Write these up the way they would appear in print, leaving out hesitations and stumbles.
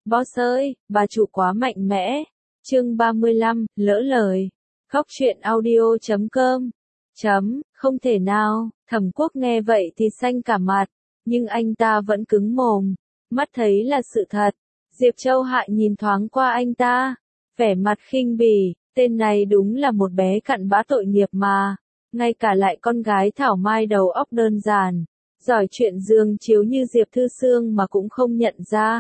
Boss ơi, bà chủ quá mạnh mẽ. Chương 35, lỡ lời. Khóc chuyện audio.com. Không thể nào, Thẩm Quốc nghe vậy thì xanh cả mặt, nhưng anh ta vẫn cứng mồm, mắt thấy là sự thật. Diệp Châu Hạ nhìn thoáng qua anh ta, vẻ mặt khinh bỉ, tên này đúng là một bé cặn bã tội nghiệp mà, ngay cả lại con gái thảo mai đầu óc đơn giản, giỏi chuyện giường chiếu như Diệp Thư Sương mà cũng không nhận ra.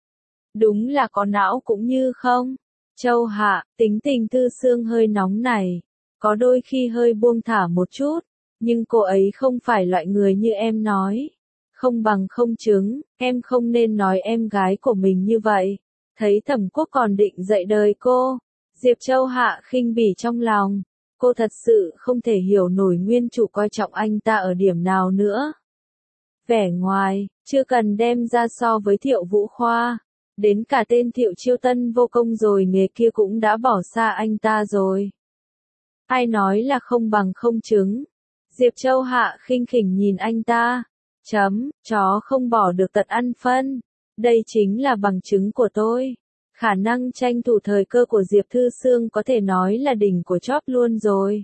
Đúng là có não cũng như không. Châu Hạ, tính tình Thư Sương hơi nóng này, có đôi khi hơi buông thả một chút, nhưng cô ấy không phải loại người như em nói. Không bằng không chứng, em không nên nói em gái của mình như vậy. Thấy Thẩm Quốc còn định dạy đời cô, Diệp Châu Hạ khinh bỉ trong lòng. Cô thật sự không thể hiểu nổi nguyên chủ coi trọng anh ta ở điểm nào nữa. Vẻ ngoài, chưa cần đem ra so với Thiệu Vũ Khoa. Đến cả tên Thiệu Chiêu Tân vô công rồi nghề kia cũng đã bỏ xa anh ta rồi. Ai nói là không bằng không chứng. Diệp Châu Hạ khinh khỉnh nhìn anh ta. Chó không bỏ được tật ăn phân. Đây chính là bằng chứng của tôi. Khả năng tranh thủ thời cơ của Diệp Thư Sương có thể nói là đỉnh của chóp luôn rồi.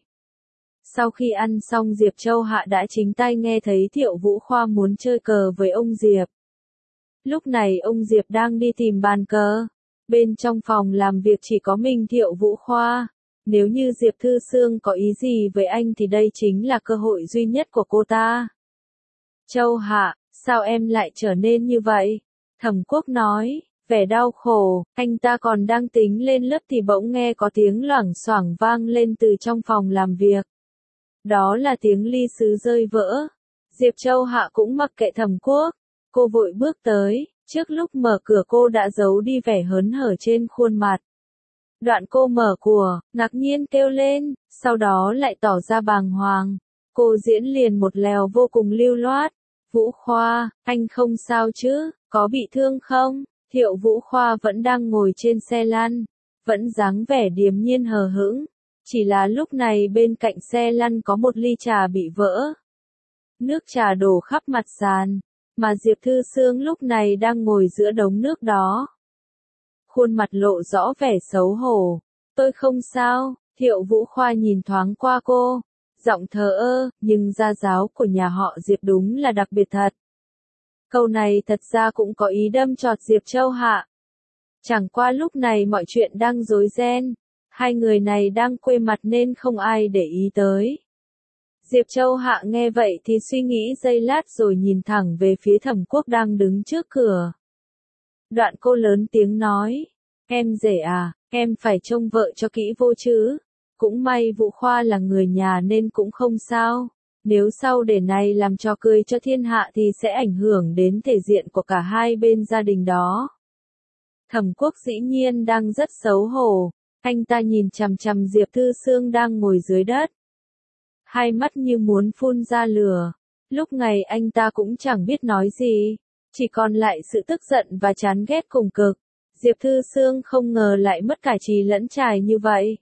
Sau khi ăn xong Diệp Châu Hạ đã chính tay nghe thấy Thiệu Vũ Khoa muốn chơi cờ với ông Diệp. Lúc này ông Diệp đang đi tìm bàn cờ. Bên trong phòng làm việc chỉ có mình Thiệu Vũ Khoa. Nếu như Diệp Thư Sương có ý gì với anh thì đây chính là cơ hội duy nhất của cô ta. Châu Hạ, sao em lại trở nên như vậy? Thẩm Quốc nói, vẻ đau khổ, anh ta còn đang tính lên lớp thì bỗng nghe có tiếng loảng xoảng vang lên từ trong phòng làm việc. Đó là tiếng ly sứ rơi vỡ. Diệp Châu Hạ cũng mặc kệ Thẩm Quốc. Cô vội bước tới, trước lúc mở cửa cô đã giấu đi vẻ hớn hở trên khuôn mặt. Đoạn cô mở cửa, ngạc nhiên kêu lên, sau đó lại tỏ ra bàng hoàng. Cô diễn liền một lèo vô cùng lưu loát. Vũ Khoa, anh không sao chứ, có bị thương không? Thiệu Vũ Khoa vẫn đang ngồi trên xe lăn, vẫn dáng vẻ điềm nhiên hờ hững. Chỉ là lúc này bên cạnh xe lăn có một ly trà bị vỡ. Nước trà đổ khắp mặt sàn, mà Diệp Thư Sương lúc này đang ngồi giữa đống nước đó. Khuôn mặt lộ rõ vẻ xấu hổ. Tôi không sao, Thiệu Vũ Khoa nhìn thoáng qua cô. Giọng thờ ơ, nhưng gia giáo của nhà họ Diệp đúng là đặc biệt thật. Câu này thật ra cũng có ý đâm chọt Diệp Châu Hạ. Chẳng qua lúc này mọi chuyện đang rối ren. Hai người này đang quê mặt nên không ai để ý tới. Diệp Châu Hạ nghe vậy thì suy nghĩ giây lát rồi nhìn thẳng về phía Thẩm Quốc đang đứng trước cửa. Đoạn cô lớn tiếng nói, em rể à, em phải trông vợ cho kỹ vô chứ. Cũng may Vũ Khoa là người nhà nên cũng không sao. Nếu sau để này làm trò cười cho thiên hạ thì sẽ ảnh hưởng đến thể diện của cả hai bên gia đình đó. Thẩm Quốc dĩ nhiên đang rất xấu hổ. Anh ta nhìn chằm chằm Diệp Thư Sương đang ngồi dưới đất. Hai mắt như muốn phun ra lửa. Lúc này anh ta cũng chẳng biết nói gì. Chỉ còn lại sự tức giận và chán ghét cùng cực. Diệp Thư Sương không ngờ lại mất cả trì lẫn trài như vậy.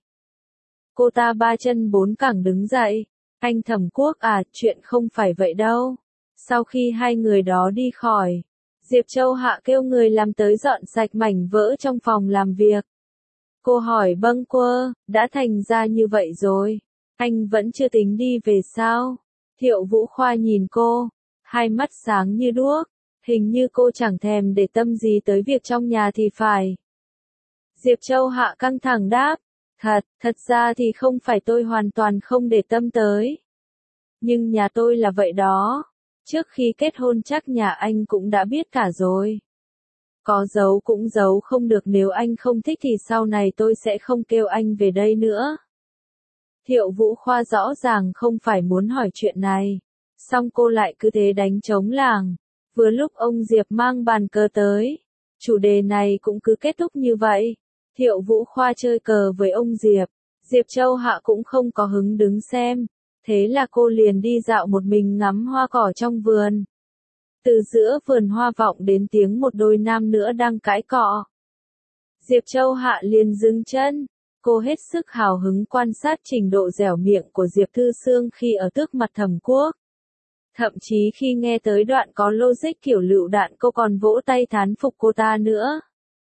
Cô ta ba chân bốn cẳng đứng dậy. Anh Thẩm Quốc à, chuyện không phải vậy đâu. Sau khi hai người đó đi khỏi, Diệp Châu Hạ kêu người làm tới dọn sạch mảnh vỡ trong phòng làm việc. Cô hỏi bâng quơ, đã thành ra như vậy rồi. Anh vẫn chưa tính đi về sao? Thiệu Vũ Khoa nhìn cô, hai mắt sáng như đuốc. Hình như cô chẳng thèm để tâm gì tới việc trong nhà thì phải. Diệp Châu Hạ căng thẳng đáp. Thật ra thì không phải tôi hoàn toàn không để tâm tới. Nhưng nhà tôi là vậy đó. Trước khi kết hôn chắc nhà anh cũng đã biết cả rồi. Có giấu cũng giấu không được, nếu anh không thích thì sau này tôi sẽ không kêu anh về đây nữa. Thiệu Vũ Khoa rõ ràng không phải muốn hỏi chuyện này. Xong cô lại cứ thế đánh trống lảng. Vừa lúc ông Diệp mang bàn cờ tới. Chủ đề này cũng cứ kết thúc như vậy. Thiệu Vũ Khoa chơi cờ với ông Diệp. Diệp Châu Hạ cũng không có hứng đứng xem. Thế là cô liền đi dạo một mình ngắm hoa cỏ trong vườn. Từ giữa vườn hoa vọng đến tiếng một đôi nam nữa đang cãi cọ. Diệp Châu Hạ liền dừng chân. Cô hết sức hào hứng quan sát trình độ dẻo miệng của Diệp Thư Sương khi ở trước mặt Thẩm Quốc. Thậm chí khi nghe tới đoạn có logic kiểu lựu đạn cô còn vỗ tay thán phục cô ta nữa.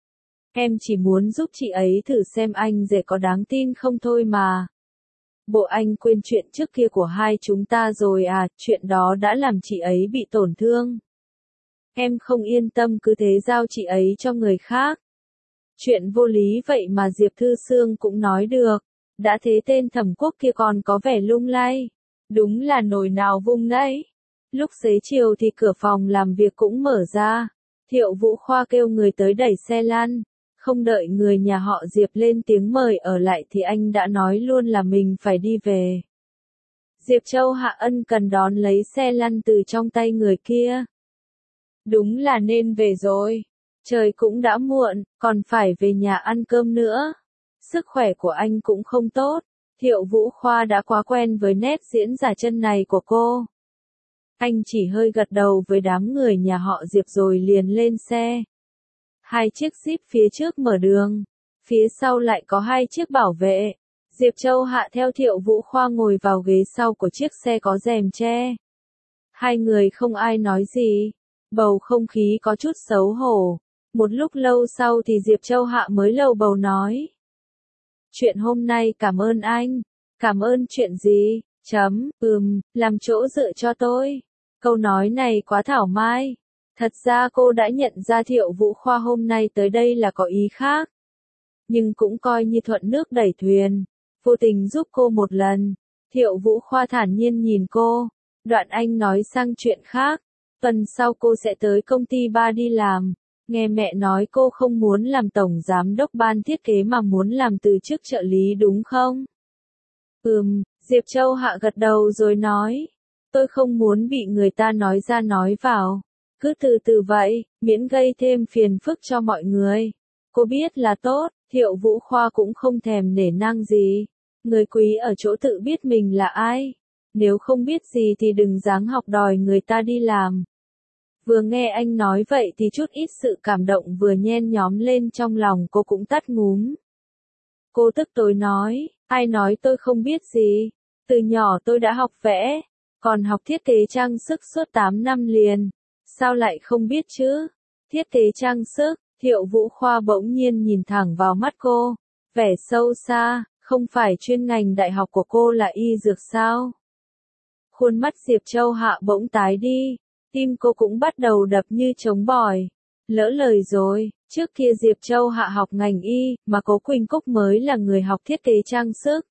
Em chỉ muốn giúp chị ấy thử xem anh rể có đáng tin không thôi mà. Bộ anh quên chuyện trước kia của hai chúng ta rồi à, chuyện đó đã làm chị ấy bị tổn thương. Em không yên tâm cứ thế giao chị ấy cho người khác. Chuyện vô lý vậy mà Diệp Thư Sương cũng nói được. Đã thế tên Thẩm Quốc kia còn có vẻ lung lay. Đúng là nồi nào vung đấy. Lúc xế chiều thì cửa phòng làm việc cũng mở ra. Thiệu Vũ Khoa kêu người tới đẩy xe lăn. Không đợi người nhà họ Diệp lên tiếng mời ở lại thì anh đã nói luôn là mình phải đi về. Diệp Châu Hạ ân cần đón lấy xe lăn từ trong tay người kia. Đúng là nên về rồi. Trời cũng đã muộn, còn phải về nhà ăn cơm nữa. Sức khỏe của anh cũng không tốt. Thiệu Vũ Khoa đã quá quen với nét diễn giả chân này của cô. Anh chỉ hơi gật đầu với đám người nhà họ Diệp rồi liền lên xe. Hai chiếc Jeep phía trước mở đường. Phía sau lại có hai chiếc bảo vệ. Diệp Châu Hạ theo Thiệu Vũ Khoa ngồi vào ghế sau của chiếc xe có rèm che. Hai người không ai nói gì. Bầu không khí có chút xấu hổ. Một lúc lâu sau thì Diệp Châu Hạ mới lầu bầu nói. Chuyện hôm nay cảm ơn anh. Cảm ơn chuyện gì? Làm chỗ dựa cho tôi. Câu nói này quá thảo mai. Thật ra cô đã nhận ra Thiệu Vũ Khoa hôm nay tới đây là có ý khác. Nhưng cũng coi như thuận nước đẩy thuyền. Vô tình giúp cô một lần. Thiệu Vũ Khoa thản nhiên nhìn cô. Đoạn anh nói sang chuyện khác. Tuần sau cô sẽ tới công ty ba đi làm. Nghe mẹ nói cô không muốn làm tổng giám đốc ban thiết kế mà muốn làm từ chức trợ lý đúng không? Diệp Châu Hạ gật đầu rồi nói. Tôi không muốn bị người ta nói ra nói vào. Cứ từ từ vậy, miễn gây thêm phiền phức cho mọi người. Cô biết là tốt, Thiệu Vũ Khoa cũng không thèm nể nang gì. Người quý ở chỗ tự biết mình là ai. Nếu không biết gì thì đừng dáng học đòi người ta đi làm. Vừa nghe anh nói vậy thì chút ít sự cảm động vừa nhen nhóm lên trong lòng cô cũng tắt ngúm. Cô tức tối nói, ai nói tôi không biết gì. Từ nhỏ tôi đã học vẽ, còn học thiết kế trang sức suốt 8 năm liền. Sao lại không biết chứ? Thiết kế trang sức, Thiệu Vũ Khoa bỗng nhiên nhìn thẳng vào mắt cô. Vẻ sâu xa, không phải chuyên ngành đại học của cô là y dược sao? Khuôn mắt Diệp Châu Hạ bỗng tái đi. Tim cô cũng bắt đầu đập như trống bỏi. Lỡ lời rồi, trước kia Diệp Châu Hạ học ngành y, mà Cố Quỳnh Cúc mới là người học thiết kế trang sức.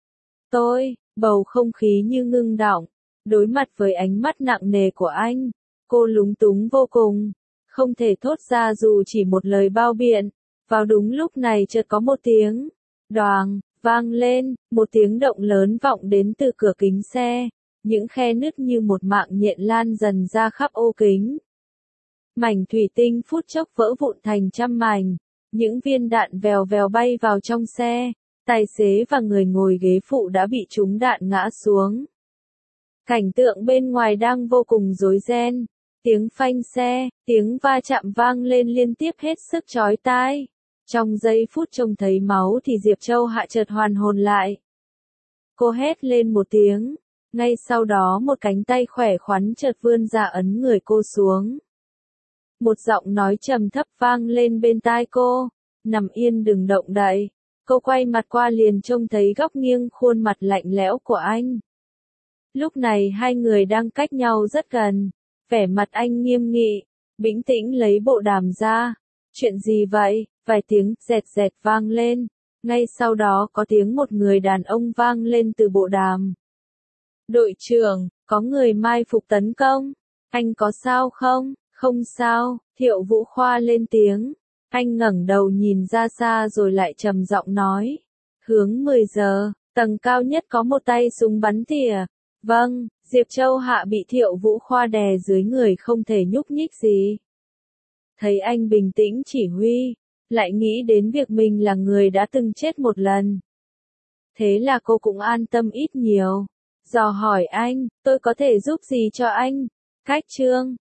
Bầu không khí như ngưng đọng. Đối mặt với ánh mắt nặng nề của anh, cô lúng túng vô cùng. Không thể thốt ra dù chỉ một lời bao biện. Vào đúng lúc này chợt có một tiếng đoàng, vang lên, một tiếng động lớn vọng đến từ cửa kính xe. Những khe nứt như một mạng nhện lan dần ra khắp ô kính. Mảnh thủy tinh phút chốc vỡ vụn thành trăm mảnh. Những viên đạn vèo vèo bay vào trong xe. Tài xế và người ngồi ghế phụ đã bị trúng đạn ngã xuống. Cảnh tượng bên ngoài đang vô cùng rối ren. Tiếng phanh xe, tiếng va chạm vang lên liên tiếp hết sức chói tai. Trong giây phút trông thấy máu thì Diệp Châu Hạ chợt hoàn hồn lại. Cô hét lên một tiếng. Ngay sau đó một cánh tay khỏe khoắn chợt vươn ra ấn người cô xuống. Một giọng nói trầm thấp vang lên bên tai cô. Nằm yên đừng động đậy. Cô quay mặt qua liền trông thấy góc nghiêng khuôn mặt lạnh lẽo của anh. Lúc này hai người đang cách nhau rất gần. Vẻ mặt anh nghiêm nghị, bĩnh tĩnh lấy bộ đàm ra. Chuyện gì vậy? Vài tiếng dẹt dẹt vang lên. Ngay sau đó có tiếng một người đàn ông vang lên từ bộ đàm. Đội trưởng, có người mai phục tấn công. Anh có sao không? Không sao, Thiệu Vũ Khoa lên tiếng. Anh ngẩng đầu nhìn ra xa rồi lại trầm giọng nói. Hướng 10 giờ, tầng cao nhất có một tay súng bắn tỉa. Vâng, Diệp Châu Hạ bị Thiệu Vũ Khoa đè dưới người không thể nhúc nhích gì. Thấy anh bình tĩnh chỉ huy, lại nghĩ đến việc mình là người đã từng chết một lần. Thế là cô cũng an tâm ít nhiều. Dò hỏi anh, tôi có thể giúp gì cho anh? Cách chương